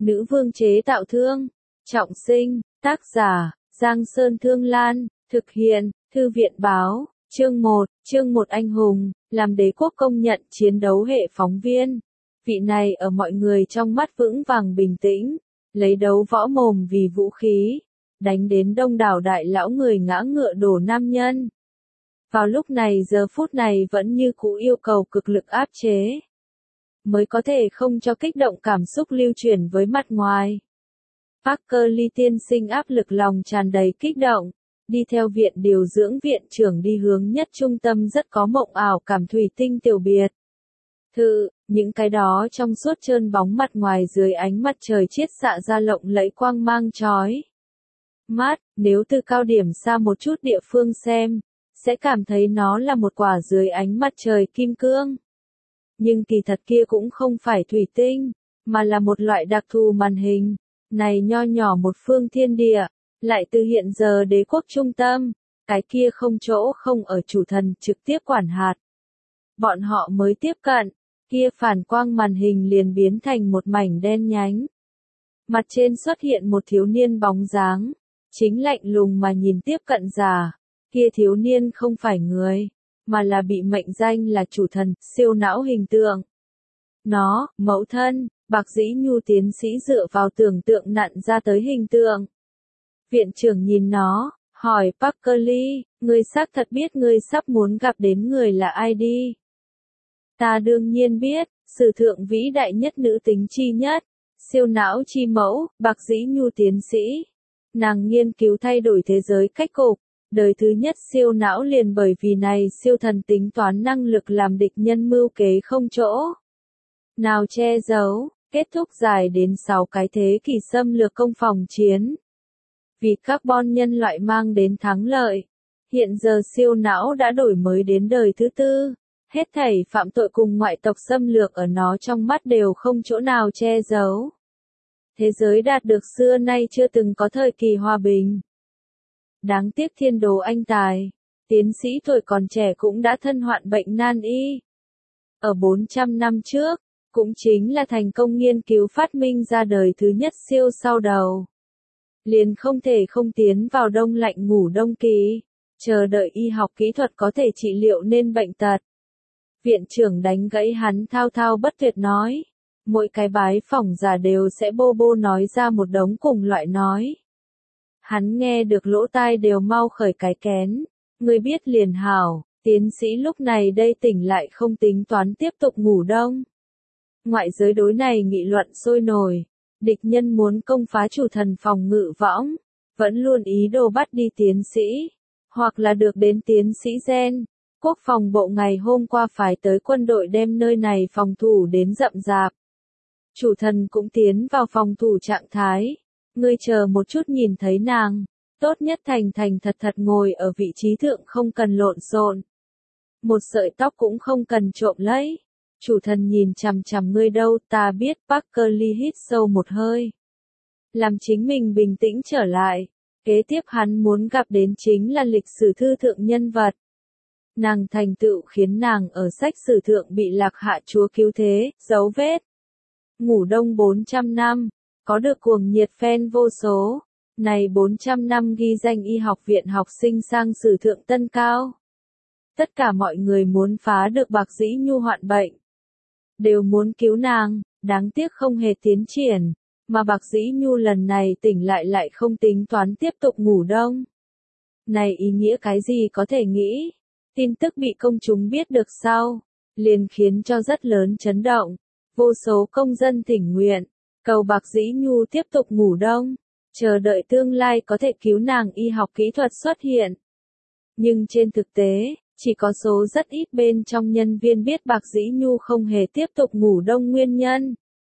Nữ vương chế tạo thương. Trọng sinh, tác giả, Giang Sơn Thương Lan, thực hiện, Thư viện báo, chương 1 anh hùng, làm đế quốc công nhận chiến đấu hệ phóng viên. Vị này ở mọi người trong mắt vững vàng bình tĩnh, lấy đấu võ mồm vì vũ khí, đánh đến đông đảo đại lão người ngã ngựa đổ nam nhân. Vào lúc này giờ phút này vẫn như cũ yêu cầu cực lực áp chế, mới có thể không cho kích động cảm xúc lưu chuyển với mặt ngoài. Parker Lee tiên sinh áp lực lòng tràn đầy kích động, đi theo viện điều dưỡng viện trưởng đi hướng nhất trung tâm rất có mộng ảo cảm thủy tinh tiểu biệt. Những cái đó trong suốt trơn bóng mặt ngoài dưới ánh mặt trời chiết xạ ra lộng lẫy quang mang chói mắt, nếu từ cao điểm xa một chút địa phương xem, sẽ cảm thấy nó là một quả dưới ánh mặt trời kim cương. Nhưng kỳ thật kia cũng không phải thủy tinh, mà là một loại đặc thù màn hình. Này nho nhỏ một phương thiên địa, lại từ hiện giờ đế quốc trung tâm, cái kia không chỗ không ở chủ thần trực tiếp quản hạt. Bọn họ mới tiếp cận, kia phản quang màn hình liền biến thành một mảnh đen nhánh. Mặt trên xuất hiện một thiếu niên bóng dáng, chính lạnh lùng mà nhìn tiếp cận giả. Kia thiếu niên không phải người, mà là bị mệnh danh là chủ thần, siêu não hình tượng. Nó, mẫu thân, Bạc Dĩ Nhu tiến sĩ dựa vào tưởng tượng nặn ra tới hình tượng. Viện trưởng nhìn nó, hỏi Parker Lee, ngươi xác thật biết ngươi sắp muốn gặp đến người là ai đi. Ta đương nhiên biết, sử thượng vĩ đại nhất nữ tính chi nhất, siêu não chi mẫu, Bạc Dĩ Nhu tiến sĩ. Nàng nghiên cứu thay đổi thế giới cách cục. Đời thứ nhất siêu não liền bởi vì này siêu thần tính toán năng lực làm địch nhân mưu kế không chỗ nào che giấu, kết thúc dài đến 6 cái thế kỷ xâm lược công phòng chiến. Vì carbon nhân loại mang đến thắng lợi, hiện giờ siêu não đã đổi mới đến đời thứ tư, hết thảy phạm tội cùng ngoại tộc xâm lược ở nó trong mắt đều không chỗ nào che giấu. Thế giới đạt được xưa nay chưa từng có thời kỳ hòa bình. Đáng tiếc thiên đồ anh tài, tiến sĩ tuổi còn trẻ cũng đã thân hoạn bệnh nan y. Ở 400 năm trước, cũng chính là thành công nghiên cứu phát minh ra đời thứ nhất siêu sau đầu. Liền không thể không tiến vào đông lạnh ngủ đông kỳ, chờ đợi y học kỹ thuật có thể trị liệu nên bệnh tật. Viện trưởng đánh gãy hắn thao thao bất tuyệt nói, mỗi cái bái phỏng giả đều sẽ bô bô nói ra một đống cùng loại nói. Hắn nghe được lỗ tai đều mau khởi cái kén, người biết liền hảo, tiến sĩ lúc này đây tỉnh lại không tính toán tiếp tục ngủ đông. Ngoại giới đối này nghị luận sôi nổi, địch nhân muốn công phá chủ thần phòng ngự võng, vẫn luôn ý đồ bắt đi tiến sĩ, hoặc là được đến tiến sĩ gen. Quốc phòng bộ ngày hôm qua phái tới quân đội đem nơi này phòng thủ đến rậm rạp. Chủ thần cũng tiến vào phòng thủ trạng thái. Ngươi chờ một chút nhìn thấy nàng, tốt nhất thành thành thật thật ngồi ở vị trí thượng không cần lộn xộn. Một sợi tóc cũng không cần trộm lấy. Chủ thần nhìn chằm chằm ngươi đâu, ta biết. Parker Lee hít sâu một hơi. Làm chính mình bình tĩnh trở lại. Kế tiếp hắn muốn gặp đến chính là lịch sử thư thượng nhân vật. Nàng thành tựu khiến nàng ở sách sử thượng bị lạc hạ chúa cứu thế, dấu vết. Ngủ đông 400 năm. Có được cuồng nhiệt fan vô số, này 400 năm ghi danh y học viện học sinh sang sử thượng tân cao. Tất cả mọi người muốn phá được Bạc Dĩ Nhu hoạn bệnh. Đều muốn cứu nàng, đáng tiếc không hề tiến triển, mà Bạc Dĩ Nhu lần này tỉnh lại không tính toán tiếp tục ngủ đông. Này ý nghĩa cái gì có thể nghĩ, tin tức bị công chúng biết được sau, liền khiến cho rất lớn chấn động, vô số công dân thỉnh nguyện. Cầu Bạc Dĩ Nhu tiếp tục ngủ đông, chờ đợi tương lai có thể cứu nàng y học kỹ thuật xuất hiện. Nhưng trên thực tế, chỉ có số rất ít bên trong nhân viên biết Bạc Dĩ Nhu không hề tiếp tục ngủ đông nguyên nhân.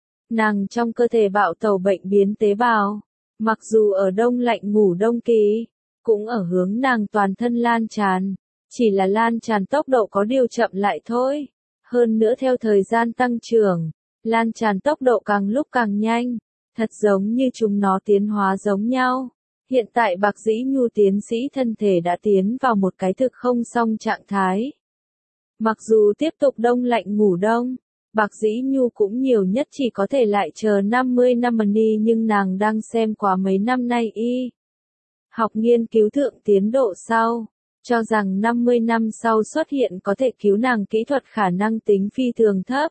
Nàng trong cơ thể bạo tẩu bệnh biến tế bào, mặc dù ở đông lạnh ngủ đông kỳ, cũng ở hướng nàng toàn thân lan tràn, chỉ là lan tràn tốc độ có điều chậm lại thôi. Hơn nữa theo thời gian tăng trưởng, lan tràn tốc độ càng lúc càng nhanh, thật giống như chúng nó tiến hóa giống nhau. Hiện tại Bạc Dĩ Nhu tiến sĩ thân thể đã tiến vào một cái thực không xong trạng thái. Mặc dù tiếp tục đông lạnh ngủ đông, Bạc Dĩ Nhu cũng nhiều nhất chỉ có thể lại chờ 50 năm đi, nhưng nàng đang xem qua mấy năm nay y học nghiên cứu thượng tiến độ sau, cho rằng 50 năm sau xuất hiện có thể cứu nàng kỹ thuật khả năng tính phi thường thấp.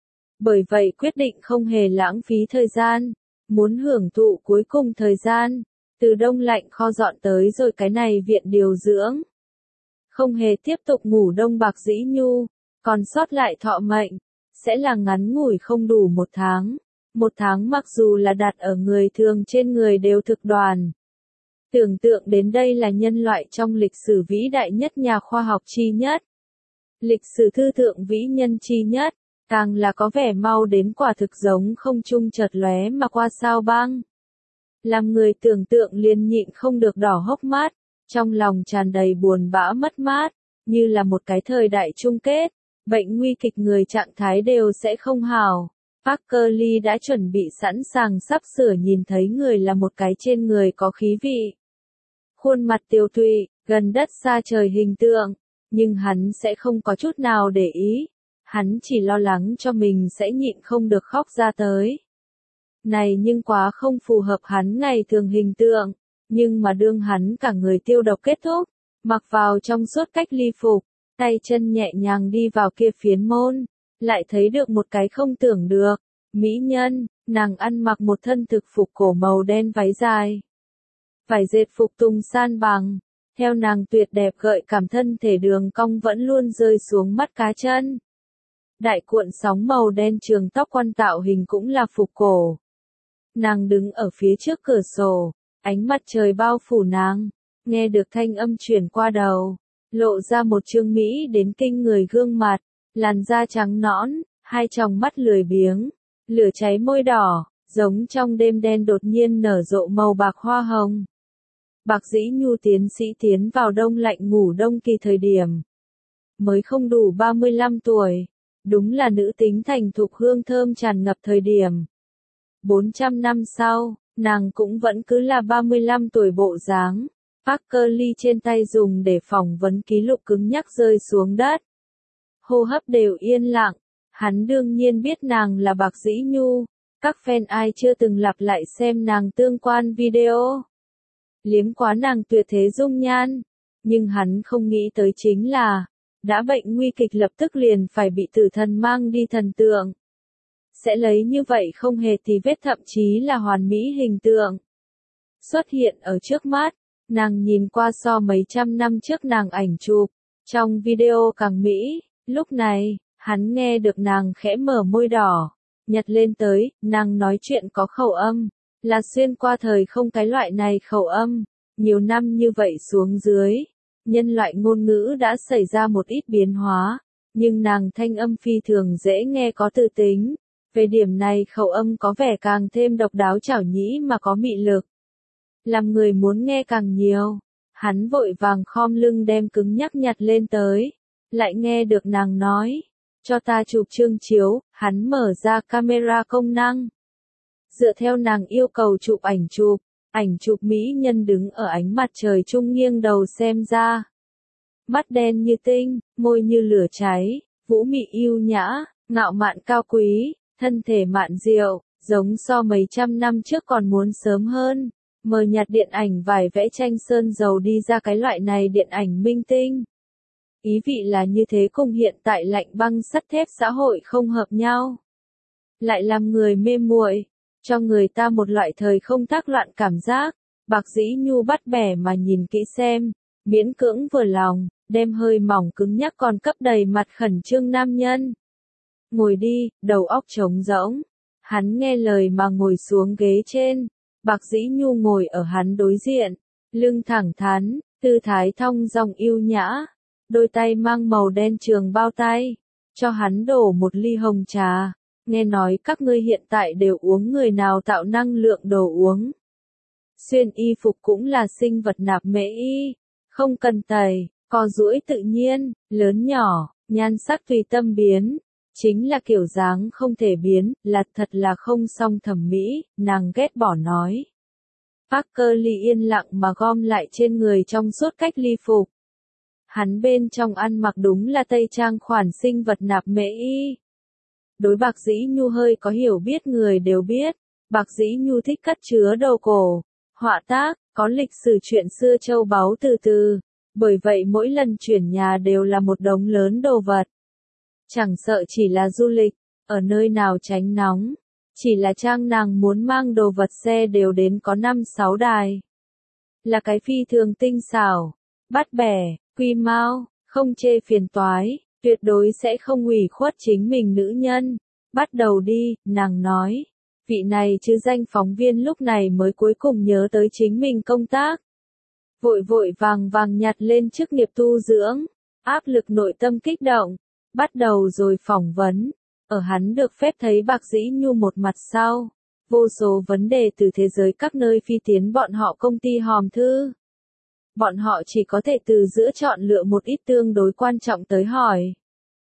Bởi vậy quyết định không hề lãng phí thời gian, muốn hưởng thụ cuối cùng thời gian, từ đông lạnh kho dọn tới rồi cái này viện điều dưỡng. Không hề tiếp tục ngủ đông Bạc Dĩ Nhu, còn sót lại thọ mệnh, sẽ là ngắn ngủi không đủ 1 tháng. 1 tháng mặc dù là đặt ở người thường trên người đều thực đoàn. Tưởng tượng đến đây là nhân loại trong lịch sử vĩ đại nhất, nhà khoa học chi nhất. Lịch sử thư thượng vĩ nhân chi nhất, càng là có vẻ mau đến quả thực giống không trung chợt lóe mà qua sao băng. Làm người tưởng tượng liền nhịn không được đỏ hốc mắt, trong lòng tràn đầy buồn bã mất mát, như là một cái thời đại chung kết, bệnh nguy kịch người trạng thái đều sẽ không hào. Parker Lee đã chuẩn bị sẵn sàng sắp sửa nhìn thấy người là một cái trên người có khí vị. Khuôn mặt tiều tụy, gần đất xa trời hình tượng, nhưng hắn sẽ không có chút nào để ý. Hắn chỉ lo lắng cho mình sẽ nhịn không được khóc ra tới. Này nhưng quá không phù hợp hắn ngày thường hình tượng, nhưng mà đương hắn cả người tiêu độc kết thúc, mặc vào trong suốt cách ly phục, tay chân nhẹ nhàng đi vào kia phiến môn, lại thấy được một cái không tưởng được, mỹ nhân, nàng ăn mặc một thân thực phục cổ màu đen váy dài. Vải dệt phục tùng san bằng, theo nàng tuyệt đẹp gợi cảm thân thể đường cong vẫn luôn rơi xuống mắt cá chân. Đại cuộn sóng màu đen trường tóc quan tạo hình cũng là phục cổ. Nàng đứng ở phía trước cửa sổ, ánh mặt trời bao phủ nàng, nghe được thanh âm truyền qua đầu, lộ ra một trương mỹ đến kinh người gương mặt, làn da trắng nõn, hai tròng mắt lười biếng, lửa cháy môi đỏ, giống trong đêm đen đột nhiên nở rộ màu bạc hoa hồng. Bạc Dĩ Nhu tiến sĩ tiến vào đông lạnh ngủ đông kỳ thời điểm, mới không đủ 35 tuổi, đúng là nữ tính thành thục hương thơm tràn ngập thời điểm. 400 năm sau, nàng cũng vẫn cứ là 35 tuổi bộ dáng. Parker Lee trên tay dùng để phỏng vấn ký lục cứng nhắc rơi xuống đất. Hô hấp đều yên lặng, hắn đương nhiên biết nàng là Bạc Dĩ Nhu, các fan ai chưa từng lặp lại xem nàng tương quan video. Liếm quá nàng tuyệt thế dung nhan, nhưng hắn không nghĩ tới chính là, đã bệnh nguy kịch lập tức liền phải bị tử thần mang đi thần tượng. Sẽ lấy như vậy không hề tì vết thậm chí là hoàn mỹ hình tượng. Xuất hiện ở trước mắt, nàng nhìn qua so mấy trăm năm trước nàng ảnh chụp, trong video càng mỹ, lúc này, hắn nghe được nàng khẽ mở môi đỏ, nhặt lên tới, nàng nói chuyện có khẩu âm, là xuyên qua thời không cái loại này khẩu âm, nhiều năm như vậy xuống dưới, nhân loại ngôn ngữ đã xảy ra một ít biến hóa, nhưng nàng thanh âm phi thường dễ nghe có tự tính. Về điểm này khẩu âm có vẻ càng thêm độc đáo chảo nhĩ mà có mị lực. Làm người muốn nghe càng nhiều. Hắn vội vàng khom lưng đem cứng nhắc nhặt lên tới. Lại nghe được nàng nói. Cho ta chụp chương chiếu, hắn mở ra camera công năng. Dựa theo nàng yêu cầu chụp ảnh chụp mỹ nhân đứng ở ánh mặt trời trung nghiêng đầu xem ra. Mắt đen như tinh, môi như lửa cháy, vũ mị yêu nhã, ngạo mạn cao quý. Thân thể mạn diệu, giống so mấy trăm năm trước còn muốn sớm hơn, mờ nhạt điện ảnh vải vẽ tranh sơn dầu đi ra cái loại này điện ảnh minh tinh. Ý vị là như thế cùng hiện tại lạnh băng sắt thép xã hội không hợp nhau. Lại làm người mê muội, cho người ta một loại thời không thác loạn cảm giác. Bạc Dĩ Nhu bắt bẻ mà nhìn kỹ xem, miễn cưỡng vừa lòng, đem hơi mỏng cứng nhắc còn cấp đầy mặt khẩn trương nam nhân. Ngồi đi, đầu óc trống rỗng. Hắn nghe lời mà ngồi xuống ghế trên. Bạc Dĩ Nhu ngồi ở hắn đối diện. Lưng thẳng thắn, tư thái thong dong yêu nhã. Đôi tay mang màu đen trường bao tay. Cho hắn đổ một ly hồng trà. Nghe nói các ngươi hiện tại đều uống người nào tạo năng lượng đồ uống. Xuyên y phục cũng là sinh vật nạp mễ y. Không cần tẩy, co duỗi tự nhiên, lớn nhỏ, nhan sắc tùy tâm biến. Chính là kiểu dáng không thể biến, là thật là không song thẩm mỹ, nàng ghét bỏ nói. Parker Lee yên lặng mà gom lại trên người trong suốt cách ly phục. Hắn bên trong ăn mặc đúng là tây trang khoản sinh vật nạp mễ y. Đối Bạc Dĩ Nhu hơi có hiểu biết người đều biết, Bạc Dĩ Nhu thích cất chứa đồ cổ, họa tác, có lịch sử chuyện xưa châu báu từ từ, bởi vậy mỗi lần chuyển nhà đều là một đống lớn đồ vật. Chẳng sợ chỉ là du lịch, ở nơi nào tránh nóng, chỉ là trang nàng muốn mang đồ vật xe đều đến có 5-6 đài. Là cái phi thường tinh xảo, bắt bẻ, quy mau, không chê phiền toái, tuyệt đối sẽ không ủy khuất chính mình nữ nhân. Bắt đầu đi, nàng nói. Vị này chứ danh phóng viên lúc này mới cuối cùng nhớ tới chính mình công tác. Vội vội vàng vàng nhặt lên chức nghiệp tu dưỡng, áp lực nội tâm kích động, bắt đầu rồi phỏng vấn. Ở hắn được phép thấy Bạc Dĩ Nhu một mặt sau, vô số vấn đề từ thế giới các nơi phi tiến bọn họ công ty hòm thư. Bọn họ chỉ có thể từ giữa chọn lựa một ít tương đối quan trọng tới hỏi.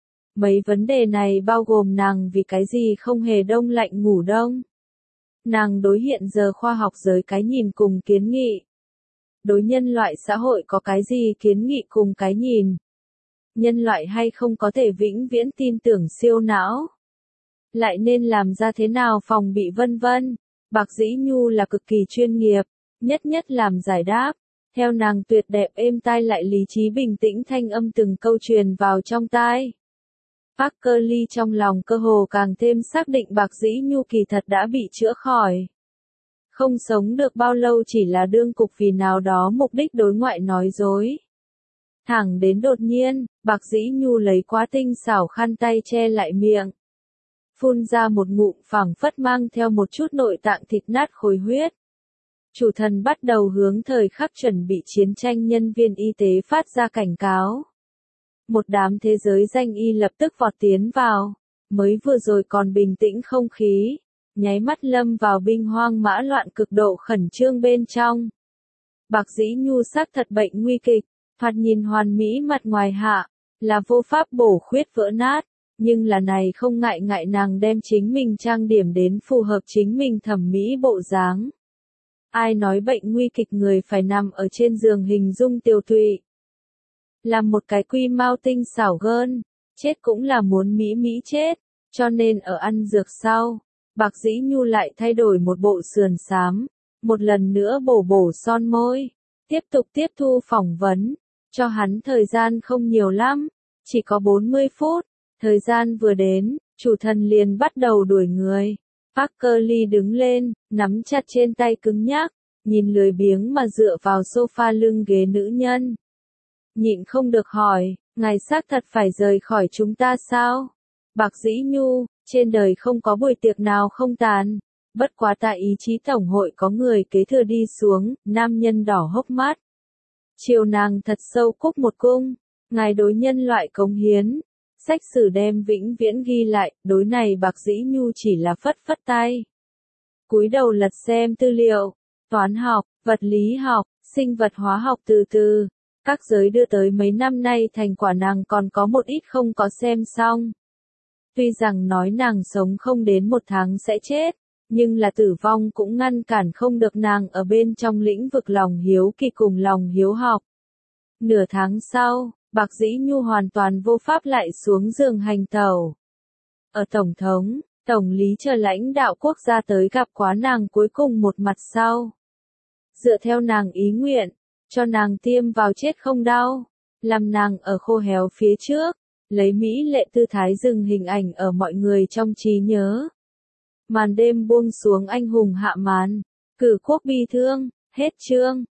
Mấy vấn đề này bao gồm nàng vì cái gì không hề đông lạnh ngủ đông. Nàng đối hiện giờ khoa học giới cái nhìn cùng kiến nghị. Đối nhân loại xã hội có cái gì kiến nghị cùng cái nhìn. Nhân loại hay không có thể vĩnh viễn tin tưởng siêu não. Lại nên làm ra thế nào phòng bị vân vân. Bạc Dĩ Nhu là cực kỳ chuyên nghiệp, nhất làm giải đáp. Theo nàng tuyệt đẹp êm tai lại lý trí bình tĩnh thanh âm từng câu truyền vào trong tai. Parker Lee trong lòng cơ hồ càng thêm xác định Bạc Dĩ Nhu kỳ thật đã bị chữa khỏi. Không sống được bao lâu chỉ là đương cục vì nào đó mục đích đối ngoại nói dối. Thẳng đến đột nhiên, Bạc Dĩ Nhu lấy quá tinh xảo khăn tay che lại miệng. Phun ra một ngụm phảng phất mang theo một chút nội tạng thịt nát khối huyết. Chủ thần bắt đầu hướng thời khắc chuẩn bị chiến tranh nhân viên y tế phát ra cảnh cáo. Một đám thế giới danh y lập tức vọt tiến vào, mới vừa rồi còn bình tĩnh không khí, nháy mắt lâm vào binh hoang mã loạn cực độ khẩn trương bên trong. Bạc Dĩ Nhu xác thật bệnh nguy kịch, thoạt nhìn hoàn mỹ mặt ngoài hạ, là vô pháp bổ khuyết vỡ nát, nhưng là này không ngại nàng đem chính mình trang điểm đến phù hợp chính mình thẩm mỹ bộ dáng. Ai nói bệnh nguy kịch người phải nằm ở trên giường hình dung tiều tụy. Làm một cái quy mau tinh xảo gơn, chết cũng là muốn mỹ chết, cho nên ở ăn dược sau, Bạc Dĩ Nhu lại thay đổi một bộ sườn xám, một lần nữa bổ son môi, tiếp tục tiếp thu phỏng vấn, cho hắn thời gian không nhiều lắm, chỉ có 40 phút, thời gian vừa đến, chủ thần liền bắt đầu đuổi người. Parker Lee đứng lên, nắm chặt trên tay cứng nhắc, nhìn lười biếng mà dựa vào sofa lưng ghế nữ nhân. Nhịn không được hỏi, ngài xác thật phải rời khỏi chúng ta sao? Bạc Dĩ Nhu, trên đời không có buổi tiệc nào không tàn. Bất quá tại ý chí tổng hội có người kế thừa đi xuống, nam nhân đỏ hốc mắt. Chiều nàng thật sâu cúc một cung, ngài đối nhân loại cống hiến. Sách sử đem vĩnh viễn ghi lại, đối này Bạc Dĩ Nhu chỉ là phất tay. Cúi đầu lật xem tư liệu, toán học, vật lý học, sinh vật hóa học từ từ. Các giới đưa tới mấy năm nay thành quả nàng còn có một ít không có xem xong. Tuy rằng nói nàng sống không đến 1 tháng sẽ chết, nhưng là tử vong cũng ngăn cản không được nàng ở bên trong lĩnh vực lòng hiếu kỳ cùng lòng hiếu học. Nửa tháng sau, Bạc Dĩ Nhu hoàn toàn vô pháp lại xuống giường hành tẩu. Ở Tổng thống, Tổng lý chờ lãnh đạo quốc gia tới gặp quá nàng cuối cùng một mặt sau. Dựa theo nàng ý nguyện, cho nàng tiêm vào chết không đau, làm nàng ở khô héo phía trước, lấy mỹ lệ tư thái dừng hình ảnh ở mọi người trong trí nhớ. Màn đêm buông xuống anh hùng hạ màn, cử quốc bi thương, hết chương.